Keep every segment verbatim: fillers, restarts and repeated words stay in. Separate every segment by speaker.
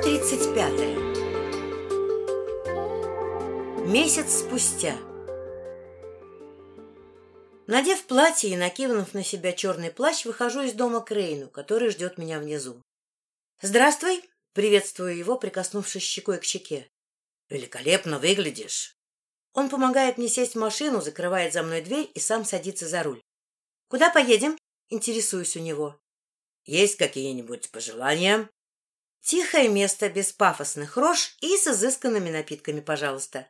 Speaker 1: тридцать пятое. Месяц спустя. Надев платье и накинув на себя черный плащ, выхожу из дома к Рейну, который ждет меня внизу. «Здравствуй!» — приветствую его, прикоснувшись щекой к щеке. «Великолепно выглядишь!» Он помогает мне сесть в машину, закрывает за мной дверь и сам садится за руль. «Куда поедем?» — интересуюсь у него. «Есть какие-нибудь пожелания?» «Тихое место, без пафосных рож и с изысканными напитками, пожалуйста».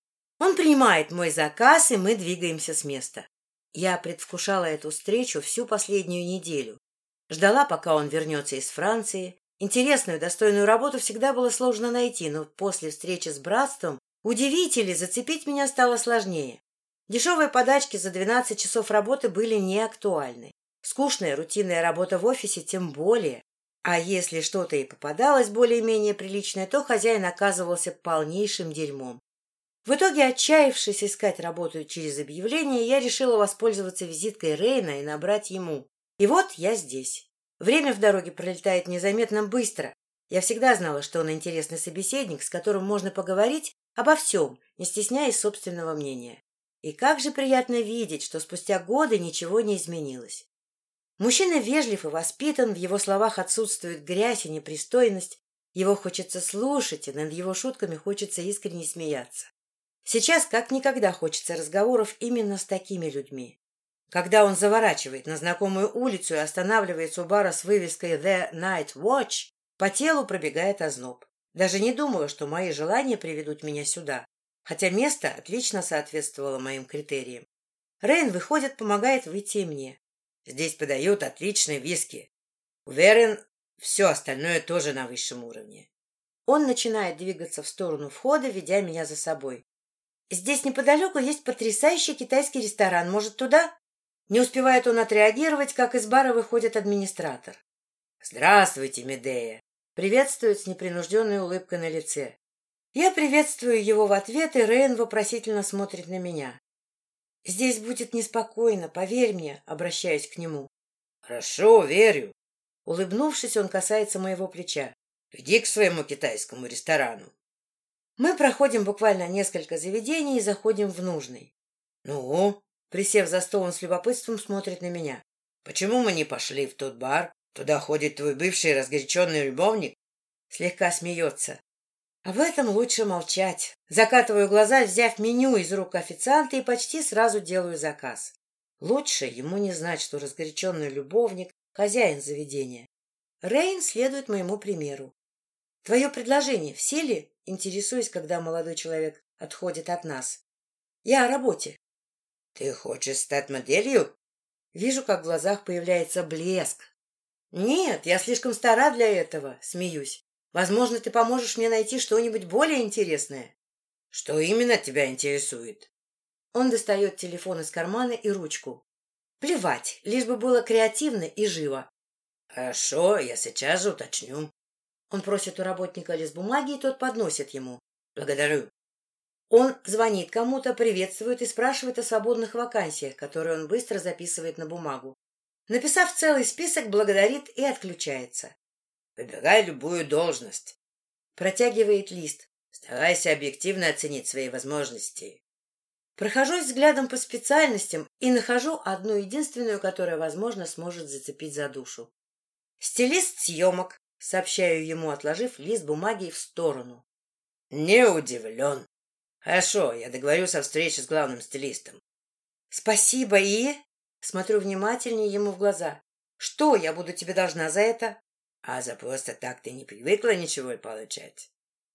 Speaker 1: Он принимает мой заказ, и мы двигаемся с места. Я предвкушала эту встречу всю последнюю неделю. Ждала, пока он вернется из Франции. Интересную, достойную работу всегда было сложно найти, но после встречи с братством, удивители, зацепить меня стало сложнее. Дешевые подачки за двенадцать часов работы были не актуальны. Скучная рутинная работа в офисе тем более. А если что-то и попадалось более-менее приличное, то хозяин оказывался полнейшим дерьмом. В итоге, отчаявшись искать работу через объявление, я решила воспользоваться визиткой Рейна и набрать ему. И вот я здесь. Время в дороге пролетает незаметно быстро. Я всегда знала, что он интересный собеседник, с которым можно поговорить обо всем, не стесняясь собственного мнения. И как же приятно видеть, что спустя годы ничего не изменилось. Мужчина вежлив и воспитан, в его словах отсутствует грязь и непристойность. Его хочется слушать, и над его шутками хочется искренне смеяться. Сейчас как никогда хочется разговоров именно с такими людьми. Когда он заворачивает на знакомую улицу и останавливается у бара с вывеской «The Night Watch», по телу пробегает озноб. Даже не думала, что мои желания приведут меня сюда, хотя место отлично соответствовало моим критериям. Рейн выходит, помогает выйти и мне. Здесь подают отличные виски. Уверен, все остальное тоже на высшем уровне. Он начинает двигаться в сторону входа, ведя меня за собой. Здесь неподалеку есть потрясающий китайский ресторан. Может, туда? Не успевает он отреагировать, как из бара выходит администратор. «Здравствуйте, Медея!» Приветствует с непринужденной улыбкой на лице. Я приветствую его в ответ, и Рейн вопросительно смотрит на меня. «Здесь будет неспокойно, поверь мне», — обращаюсь к нему. «Хорошо, верю». Улыбнувшись, он касается моего плеча. «Иди к своему китайскому ресторану». Мы проходим буквально несколько заведений и заходим в нужный. «Ну?» — присев за стол, он с любопытством смотрит на меня. «Почему мы не пошли в тот бар? Туда ходит твой бывший разгоряченный любовник?» Слегка смеется. Об этом лучше молчать. Закатываю глаза, взяв меню из рук официанта, и почти сразу делаю заказ. Лучше ему не знать, что разгоряченный любовник — хозяин заведения. Рейн следует моему примеру. «Твое предложение в силе?» — интересуюсь, когда молодой человек отходит от нас. «Я о работе». «Ты хочешь стать моделью?» Вижу, как в глазах появляется блеск. «Нет, я слишком стара для этого», — смеюсь. «Возможно, ты поможешь мне найти что-нибудь более интересное». «Что именно тебя интересует?» Он достает телефон из кармана и ручку. «Плевать, лишь бы было креативно и живо». «Хорошо, я сейчас же уточню». Он просит у работника лист бумаги, и тот подносит ему. «Благодарю». Он звонит кому-то, приветствует и спрашивает о свободных вакансиях, которые он быстро записывает на бумагу. Написав целый список, благодарит и отключается. «Выбирай любую должность». Протягивает лист. «Старайся объективно оценить свои возможности». Прохожусь взглядом по специальностям и нахожу одну единственную, которая, возможно, сможет зацепить за душу. «Стилист съемок», — сообщаю ему, отложив лист бумаги в сторону. «Не удивлен. Хорошо, я договорюсь о встрече с главным стилистом». «Спасибо и...» Смотрю внимательнее ему в глаза. «Что я буду тебе должна за это?» «А за просто так ты не привыкла ничего получать?»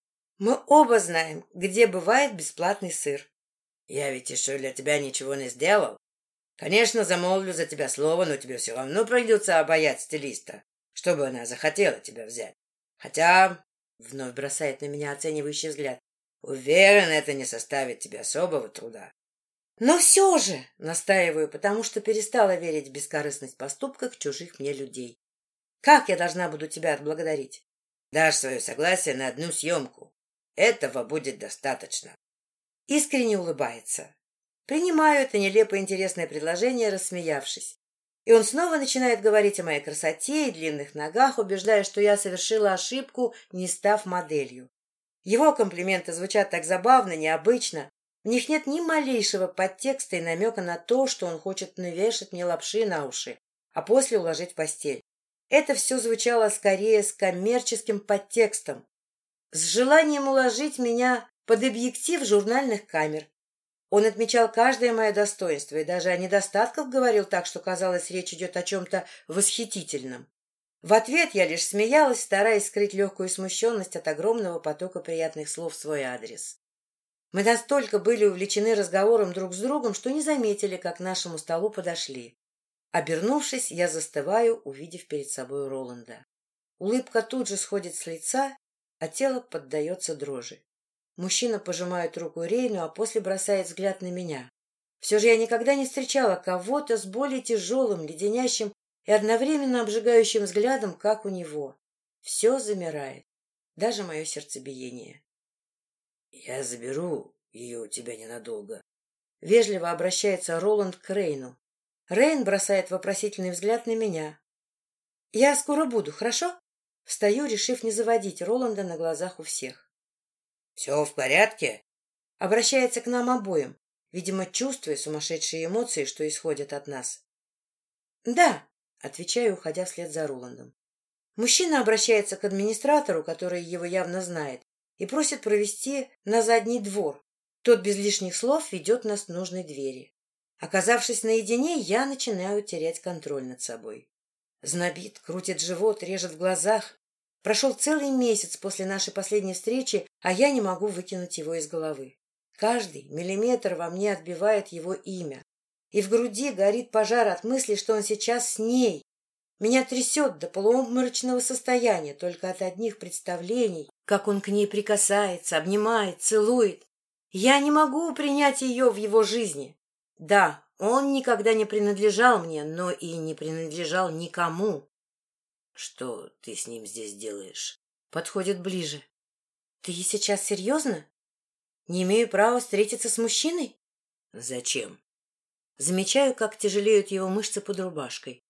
Speaker 1: «Мы оба знаем, где бывает бесплатный сыр». «Я ведь еще для тебя ничего не сделал. Конечно, замолвлю за тебя слово, но тебе все равно придется обаять стилиста, чтобы она захотела тебя взять. Хотя...» Вновь бросает на меня оценивающий взгляд. «Уверен, это не составит тебе особого труда». «Но все же!» — настаиваю, потому что перестала верить в бескорыстность поступков чужих мне людей. «Как я должна буду тебя отблагодарить?» «Дашь свое согласие на одну съемку. Этого будет достаточно». Искренне улыбается. Принимаю это нелепо интересное предложение, рассмеявшись. И он снова начинает говорить о моей красоте и длинных ногах, убеждая, что я совершила ошибку, не став моделью. Его комплименты звучат так забавно, необычно. В них нет ни малейшего подтекста и намека на то, что он хочет навешать мне лапши на уши, а после уложить в постель. Это все звучало скорее с коммерческим подтекстом, с желанием уложить меня под объектив журнальных камер. Он отмечал каждое мое достоинство и даже о недостатках говорил так, что казалось, речь идет о чем-то восхитительном. В ответ я лишь смеялась, стараясь скрыть легкую смущенность от огромного потока приятных слов в свой адрес. Мы настолько были увлечены разговором друг с другом, что не заметили, как к нашему столу подошли. Обернувшись, я застываю, увидев перед собой Роланда. Улыбка тут же сходит с лица, а тело поддается дрожи. Мужчина пожимает руку Рейну, а после бросает взгляд на меня. Все же я никогда не встречала кого-то с более тяжелым, леденящим и одновременно обжигающим взглядом, как у него. Все замирает, даже мое сердцебиение. — Я заберу ее у тебя ненадолго. Вежливо обращается Роланд к Рейну. Рейн бросает вопросительный взгляд на меня. — Я скоро буду, хорошо? Встаю, решив не заводить Роланда на глазах у всех. — Все в порядке? Обращается к нам обоим, видимо, чувствуя сумасшедшие эмоции, что исходят от нас. — Да, — отвечаю, уходя вслед за Роландом. Мужчина обращается к администратору, который его явно знает, и просит провести на задний двор. Тот без лишних слов ведет нас к нужной двери. Оказавшись наедине, я начинаю терять контроль над собой. Знобит, крутит живот, режет в глазах. Прошел целый месяц после нашей последней встречи, а я не могу выкинуть его из головы. Каждый миллиметр во мне отбивает его имя. И в груди горит пожар от мысли, что он сейчас с ней. Меня трясет до полуобморочного состояния только от одних представлений, как он к ней прикасается, обнимает, целует. Я не могу принять ее в его жизни. Да, он никогда не принадлежал мне, но и не принадлежал никому. — Что ты с ним здесь делаешь? Подходит ближе. — Ты сейчас серьезно? Не имею права встретиться с мужчиной? — Зачем? Замечаю, как тяжелеют его мышцы под рубашкой.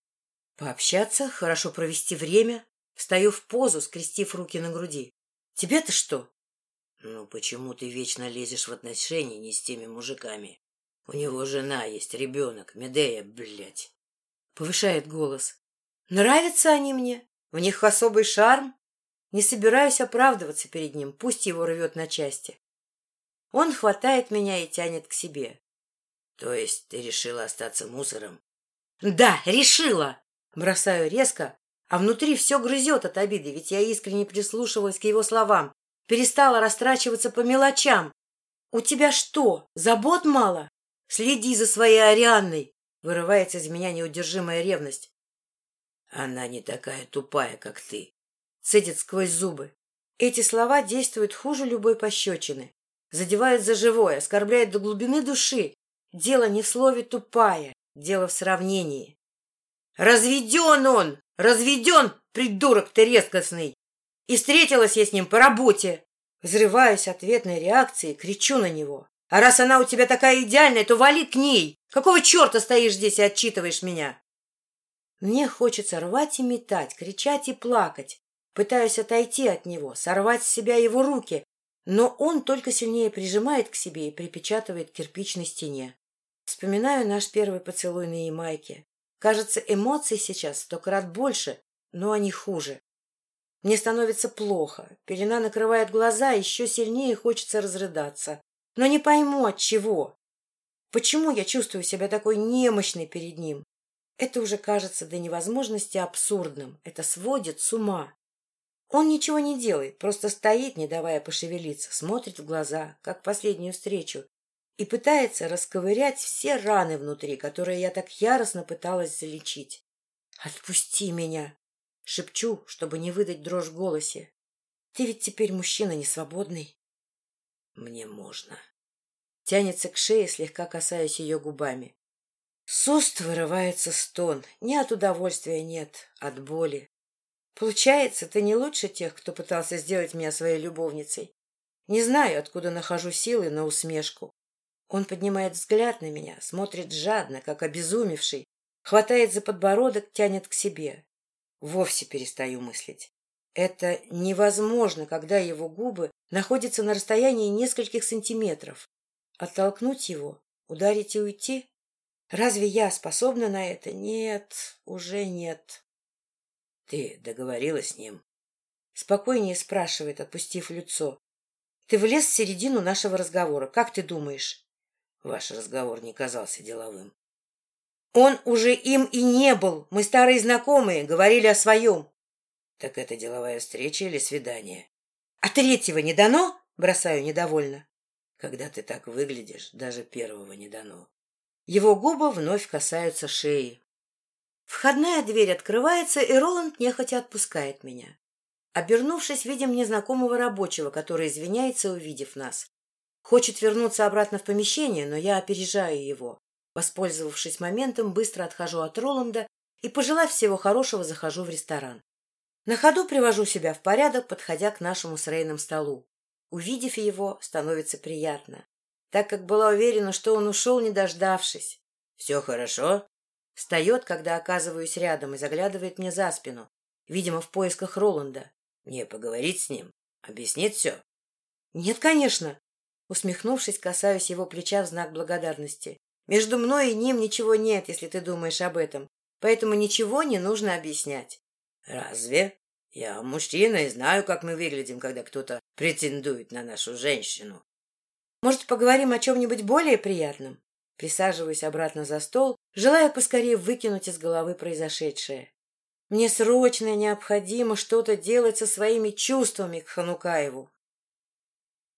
Speaker 1: Пообщаться, хорошо провести время. Встаю в позу, скрестив руки на груди. Тебе-то что? Ну, почему ты вечно лезешь в отношения не с теми мужиками? У него жена есть, ребенок, Медея, блядь. Повышает голос. Нравятся они мне? В них особый шарм? Не собираюсь оправдываться перед ним, пусть его рвет на части. Он хватает меня и тянет к себе. То есть ты решила остаться мусором? Да, решила! Бросаю резко, а внутри все грызет от обиды, ведь я искренне прислушивалась к его словам, перестала растрачиваться по мелочам. У тебя что, забот мало? Следи за своей Арианной! Вырывается из меня неудержимая ревность. Она не такая тупая, как ты. Цедит сквозь зубы. Эти слова действуют хуже любой пощечины. Задевают за живое, оскорбляют до глубины души. Дело не в слове «тупая», дело в сравнении. Разведен он! Разведен, придурок ты резкостный! И встретилась я с ним по работе. Взрываюсь ответной реакцией, кричу на него. А раз она у тебя такая идеальная, то вали к ней. Какого черта стоишь здесь и отчитываешь меня? Мне хочется рвать и метать, кричать и плакать. Пытаюсь отойти от него, сорвать с себя его руки, но он только сильнее прижимает к себе и припечатывает к кирпичной стене. Вспоминаю наш первый поцелуй на Ямайке. Кажется, эмоций сейчас сто крат больше, но они хуже. Мне становится плохо, пелена накрывает глаза, еще сильнее хочется разрыдаться. Но не пойму, от чего. Почему я чувствую себя такой немощной перед ним? Это уже кажется до невозможности абсурдным. Это сводит с ума. Он ничего не делает, просто стоит, не давая пошевелиться, смотрит в глаза, как в последнюю встречу, и пытается расковырять все раны внутри, которые я так яростно пыталась залечить. «Отпусти меня!» — шепчу, чтобы не выдать дрожь в голосе. «Ты ведь теперь мужчина несвободный». «Мне можно». Тянется к шее, слегка касаясь ее губами. С уст вырывается стон. Не от удовольствия нет, от боли. Получается, ты не лучше тех, кто пытался сделать меня своей любовницей. Не знаю, откуда нахожу силы на усмешку. Он поднимает взгляд на меня, смотрит жадно, как обезумевший, Хватает за подбородок, тянет к себе. Вовсе перестаю мыслить. Это невозможно, когда его губы находятся на расстоянии нескольких сантиметров. Оттолкнуть его, ударить и уйти? Разве я способна на это? Нет, уже нет. — Ты договорилась с ним? — спокойнее спрашивает, отпустив лицо. — Ты влез в середину нашего разговора. Как ты думаешь? Ваш разговор не казался деловым. — Он уже им и не был. Мы старые знакомые, говорили о своем. — Так это деловая встреча или свидание? — А третьего не дано? — бросаю недовольно. — Когда ты так выглядишь, даже первого не дано. Его губы вновь касаются шеи. Входная дверь открывается, и Роланд нехотя отпускает меня. Обернувшись, видим незнакомого рабочего, который извиняется, увидев нас. Хочет вернуться обратно в помещение, но я опережаю его. Воспользовавшись моментом, быстро отхожу от Роланда и, пожелав всего хорошего, захожу в ресторан. На ходу привожу себя в порядок, подходя к нашему с Рейном столу. Увидев его, становится приятно, так как была уверена, что он ушел, не дождавшись. — Все хорошо? Встает, когда оказываюсь рядом, и заглядывает мне за спину, видимо, в поисках Роланда. — Мне поговорить с ним? Объяснить все? — Нет, конечно. Усмехнувшись, касаюсь его плеча в знак благодарности. Между мной и ним ничего нет, если ты думаешь об этом, поэтому ничего не нужно объяснять. — Разве? Я мужчина и знаю, как мы выглядим, когда кто-то претендует на нашу женщину. — Может, поговорим о чем-нибудь более приятном? Присаживаюсь обратно за стол, желая поскорее выкинуть из головы произошедшее. Мне срочно необходимо что-то делать со своими чувствами к Ханукаеву.